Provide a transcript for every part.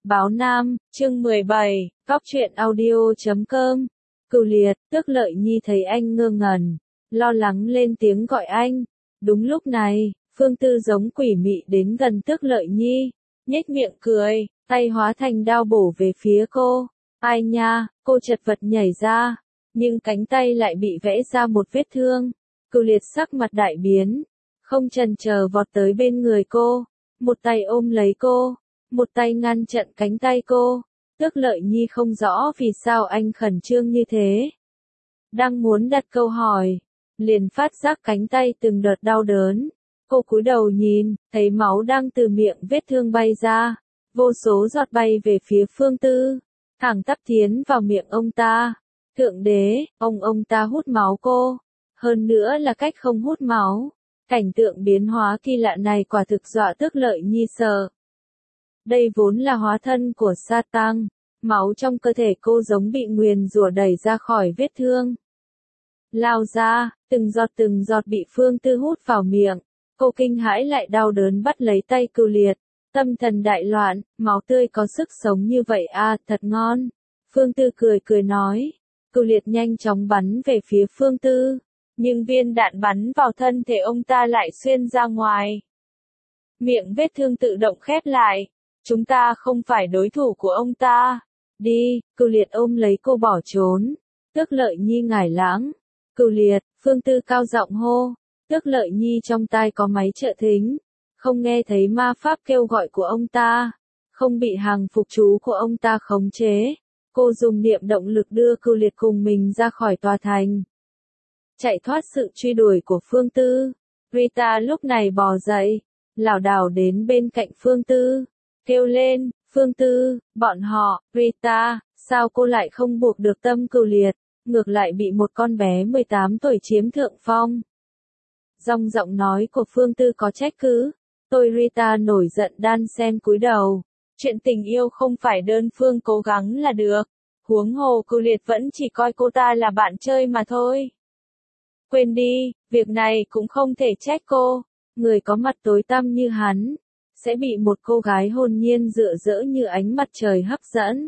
Báo Nam, chương 17, Góc truyện audio.com. Cửu Liệt, Tước Lợi Nhi thấy anh ngơ ngẩn, lo lắng lên tiếng gọi anh. Đúng lúc này, Phương Tư giống quỷ mị đến gần Tước Lợi Nhi, nhếch miệng cười, tay hóa thành đao bổ về phía cô. Ai nha, cô chật vật nhảy ra, nhưng cánh tay lại bị vẽ ra một vết thương. Cửu Liệt sắc mặt đại biến, không chần chờ vọt tới bên người cô, một tay ôm lấy cô, một tay ngăn chặn cánh tay cô. Tước Lợi Nhi không rõ vì sao anh khẩn trương như thế. Đang muốn đặt câu hỏi, liền phát giác cánh tay từng đợt đau đớn. Cô cúi đầu nhìn, thấy máu đang từ miệng vết thương bay ra, vô số giọt bay về phía Phương Tư, thẳng tắp tiến vào miệng ông ta. Thượng đế, ông ta hút máu cô, hơn nữa là cách không hút máu. Cảnh tượng biến hóa kỳ lạ này quả thực dọa Tước Lợi Nhi sợ. Đây vốn là hóa thân của Satan, máu trong cơ thể cô giống bị nguyền rủa đẩy ra khỏi vết thương. Lao ra, từng giọt bị Phương Tư hút vào miệng, cô kinh hãi lại đau đớn bắt lấy tay Cửu Liệt, tâm thần đại loạn, máu tươi có sức sống như vậy à, thật ngon. Phương Tư cười nói, Cửu Liệt nhanh chóng bắn về phía Phương Tư, nhưng viên đạn bắn vào thân thể ông ta lại xuyên ra ngoài. Miệng vết thương tự động khép lại. Chúng ta không phải đối thủ của ông ta. Đi, Cửu Liệt ôm lấy cô bỏ trốn. Tước Lợi Nhi ngải lãng. Cửu Liệt, Phương Tư cao giọng hô. Tước Lợi Nhi trong tai có máy trợ thính, không nghe thấy ma pháp kêu gọi của ông ta, không bị hàng phục chú của ông ta khống chế. Cô dùng niệm động lực đưa Cửu Liệt cùng mình ra khỏi tòa thành, chạy thoát sự truy đuổi của Phương Tư. Rita lúc này bò dậy, lảo đảo đến bên cạnh Phương Tư, kêu lên, Phương Tư, bọn họ, Rita, sao cô lại không buộc được tâm Cửu Liệt, ngược lại bị một con bé 18 tuổi chiếm thượng phong. Trong giọng nói của Phương Tư có trách cứ. Tôi Rita nổi giận đan sen cúi đầu. Chuyện tình yêu không phải đơn phương cố gắng là được. Huống hồ Cửu Liệt vẫn chỉ coi cô ta là bạn chơi mà thôi. Quên đi, việc này cũng không thể trách cô. Người có mặt tối tăm như hắn sẽ bị một cô gái hồn nhiên rạng rỡ như ánh mặt trời hấp dẫn.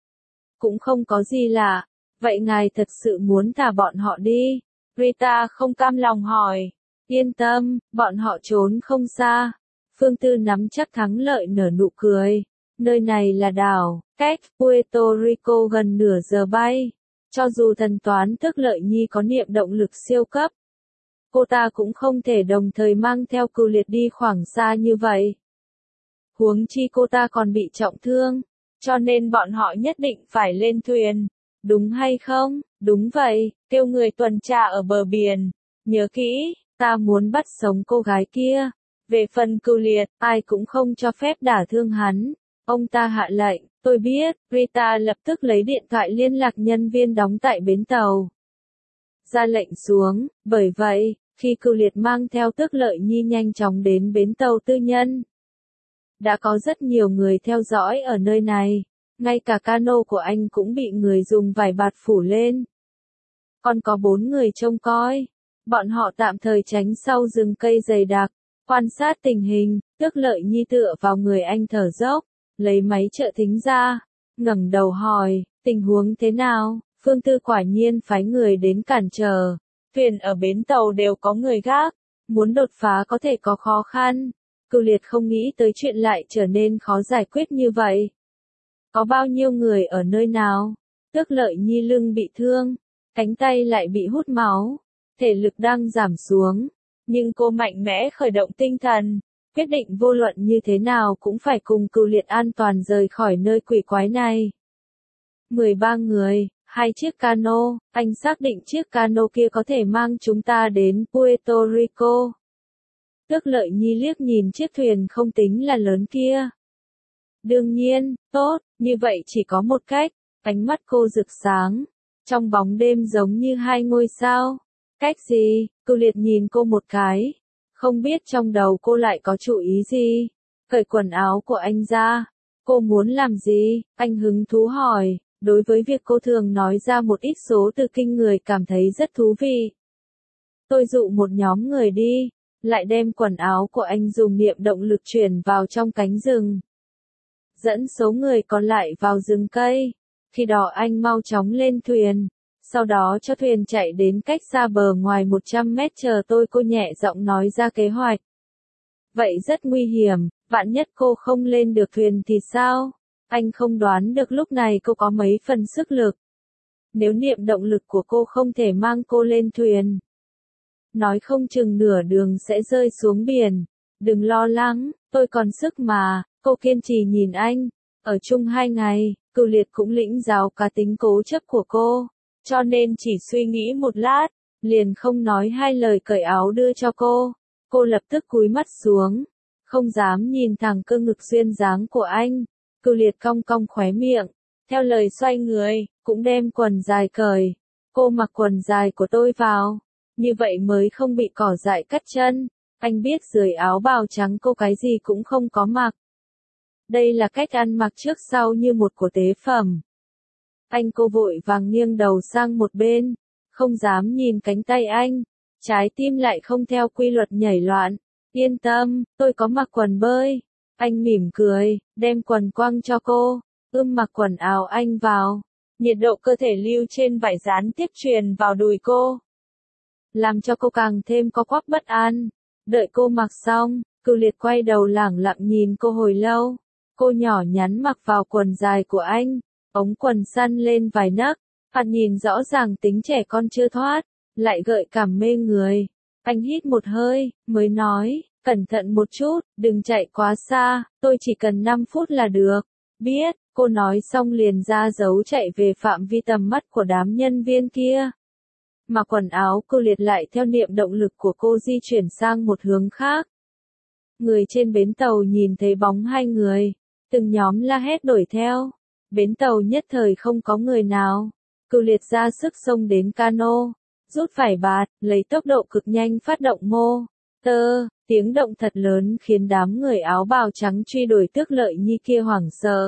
Cũng không có gì lạ. Vậy ngài thật sự muốn thả bọn họ đi? Rita không cam lòng hỏi. Yên tâm, bọn họ trốn không xa. Phương Tư nắm chắc thắng lợi nở nụ cười. Nơi này là đảo, cách Puerto Rico gần nửa giờ bay. Cho dù thần toán Tước Lợi Nhi có niệm động lực siêu cấp, cô ta cũng không thể đồng thời mang theo Cửu Liệt đi khoảng xa như vậy. Huống chi cô ta còn bị trọng thương, cho nên bọn họ nhất định phải lên thuyền. Đúng hay không? Đúng vậy, kêu người tuần tra ở bờ biển. Nhớ kỹ, ta muốn bắt sống cô gái kia. Về phần Cửu Liệt, ai cũng không cho phép đả thương hắn. Ông ta hạ lệnh, tôi biết. Rita lập tức lấy điện thoại liên lạc nhân viên đóng tại bến tàu, ra lệnh xuống. Bởi vậy, khi Cửu Liệt mang theo Tước Lợi Nhi nhanh chóng đến bến tàu tư nhân, đã có rất nhiều người theo dõi ở nơi này. Ngay cả cano của anh cũng bị người dùng vải bạt phủ lên. Còn có 4 người trông coi. Bọn họ tạm thời tránh sau rừng cây dày đặc, quan sát tình hình. Tước Lợi Nhi tựa vào người anh thở dốc, lấy máy trợ thính ra, ngẩng đầu hỏi, tình huống thế nào? Phương Tư quả nhiên phái người đến cản trở. Thuyền ở bến tàu đều có người gác, muốn đột phá có thể có khó khăn. Cửu Liệt không nghĩ tới chuyện lại trở nên khó giải quyết như vậy. Có bao nhiêu người ở nơi nào? Tước Lợi Nhi lưng bị thương, cánh tay lại bị hút máu, thể lực đang giảm xuống, nhưng cô mạnh mẽ khởi động tinh thần, quyết định vô luận như thế nào cũng phải cùng Cửu Liệt an toàn rời khỏi nơi quỷ quái này. 13 người, 2 chiếc cano, anh xác định chiếc cano kia có thể mang chúng ta đến Puerto Rico. Tước Lợi Nhi liếc nhìn chiếc thuyền không tính là lớn kia. Đương nhiên, tốt, như vậy chỉ có một cách. Ánh mắt cô rực sáng, trong bóng đêm giống như 2 ngôi sao. Cách gì? Cửu Liệt nhìn cô một cái, không biết trong đầu cô lại có chủ ý gì. Cởi quần áo của anh ra. Cô muốn làm gì? Anh hứng thú hỏi. Đối với việc cô thường nói ra một ít số từ kinh người cảm thấy rất thú vị. Tôi dụ một nhóm người đi, lại đem quần áo của anh dùng niệm động lực chuyển vào trong cánh rừng. dẫn số người còn lại vào rừng cây. Khi đó anh mau chóng lên thuyền, sau đó cho thuyền chạy đến cách xa bờ ngoài 100 mét chờ tôi. Cô nhẹ giọng nói ra kế hoạch. Vậy rất nguy hiểm, vạn nhất cô không lên được thuyền thì sao? Anh không đoán được lúc này cô có mấy phần sức lực. Nếu niệm động lực của cô không thể mang cô lên thuyền, nói không chừng nửa đường sẽ rơi xuống biển. Đừng lo lắng, tôi còn sức mà. Cô kiên trì nhìn anh. Ở chung 2 ngày, Cửu Liệt cũng lĩnh giáo cá tính cố chấp của cô, cho nên chỉ suy nghĩ một lát, liền không nói hai lời cởi áo đưa cho cô. Cô lập tức cúi mắt xuống, không dám nhìn thẳng cơ ngực duyên dáng của anh. Cửu Liệt cong cong khóe miệng, theo lời xoay người, cũng đem quần dài cởi. Cô mặc quần dài của tôi vào, như vậy mới không bị cỏ dại cắt chân. Anh biết dưới áo bào trắng cô cái gì cũng không có mặc. Đây là cách ăn mặc trước sau như một của tế phẩm. Cô vội vàng nghiêng đầu sang một bên, không dám nhìn cánh tay anh. Trái tim lại không theo quy luật nhảy loạn. Yên tâm, tôi có mặc quần bơi. Anh mỉm cười, đem quần quăng cho cô, mặc quần áo anh vào. Nhiệt độ cơ thể lưu trên vải gián tiếp truyền vào đùi cô, làm cho cô càng thêm co quắp bất an. Đợi cô mặc xong, Cửu Liệt quay đầu lẳng lặng nhìn cô hồi lâu. Cô nhỏ nhắn mặc vào quần dài của anh, ống quần săn lên vài nấc, mặt nhìn rõ ràng tính trẻ con chưa thoát, lại gợi cảm mê người. Anh hít một hơi, mới nói, cẩn thận một chút, đừng chạy quá xa, tôi chỉ cần 5 phút là được. Biết, cô nói xong liền ra dấu chạy về phạm vi tầm mắt của đám nhân viên kia. Mà quần áo Cửu Liệt lại theo niệm động lực của cô di chuyển sang một hướng khác. Người trên bến tàu nhìn thấy bóng hai người, từng nhóm la hét đuổi theo. Bến tàu nhất thời không có người nào. Cửu Liệt ra sức xông đến cano, rút phải bạt, lấy tốc độ cực nhanh phát động mô tơ. Tiếng động thật lớn khiến đám người áo bào trắng truy đuổi Tước Lợi Nhi kia hoảng sợ.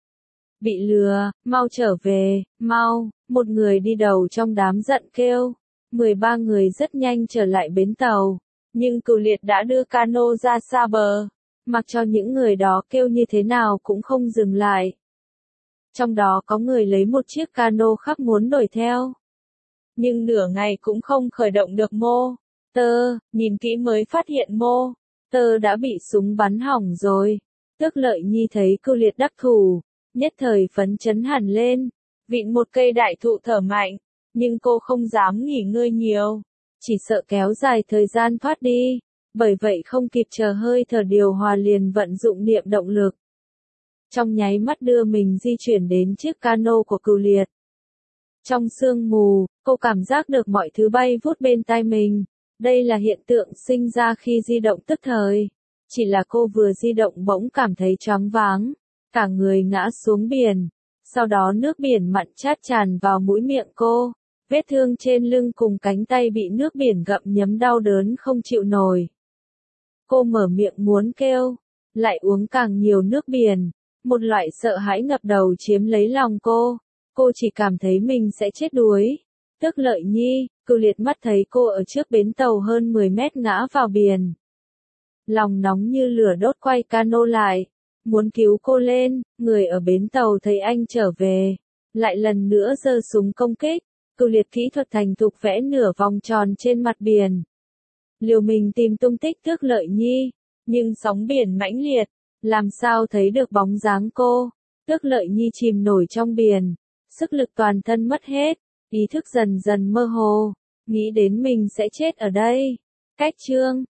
Bị lừa, mau trở về, mau, một người đi đầu trong đám giận kêu. 13 người rất nhanh trở lại bến tàu, nhưng Cửu Liệt đã đưa cano ra xa bờ, mặc cho những người đó kêu như thế nào cũng không dừng lại. Trong đó có người lấy một chiếc cano khác muốn đuổi theo, nhưng nửa ngày cũng không khởi động được mô tơ, nhìn kỹ mới phát hiện mô tơ đã bị súng bắn hỏng rồi. Tước Lợi Nhi thấy Cửu Liệt đắc thủ, nhất thời phấn chấn hẳn lên, vịn một cây đại thụ thở mạnh, nhưng cô không dám nghỉ ngơi nhiều, chỉ sợ kéo dài thời gian thoát đi, bởi vậy không kịp chờ hơi thở điều hòa liền vận dụng niệm động lực. Trong nháy mắt đưa mình di chuyển đến chiếc cano của Cửu Liệt. Trong sương mù, cô cảm giác được mọi thứ bay vút bên tai mình. Đây là hiện tượng sinh ra khi di động tức thời. Chỉ là cô vừa di động bỗng cảm thấy choáng váng, cả người ngã xuống biển. Sau đó nước biển mặn chát tràn vào mũi miệng cô. Vết thương trên lưng cùng cánh tay bị nước biển gặm nhấm đau đớn không chịu nổi. Cô mở miệng muốn kêu, lại uống càng nhiều nước biển. Một loại sợ hãi ngập đầu chiếm lấy lòng cô. Cô chỉ cảm thấy mình sẽ chết đuối. Tước Lợi Nhi, Cửu Liệt mắt thấy cô ở trước bến tàu hơn 10 mét ngã vào biển. Lòng nóng như lửa đốt quay cano lại, muốn cứu cô lên. Người ở bến tàu thấy anh trở về, lại lần nữa giơ súng công kích. Cửu Liệt kỹ thuật thành thục vẽ nửa vòng tròn trên mặt biển, liều mình tìm tung tích Tước Lợi Nhi, nhưng sóng biển mãnh liệt, làm sao thấy được bóng dáng cô. Tước Lợi Nhi chìm nổi trong biển, sức lực toàn thân mất hết, ý thức dần dần mơ hồ, nghĩ đến mình sẽ chết ở đây. Cách chương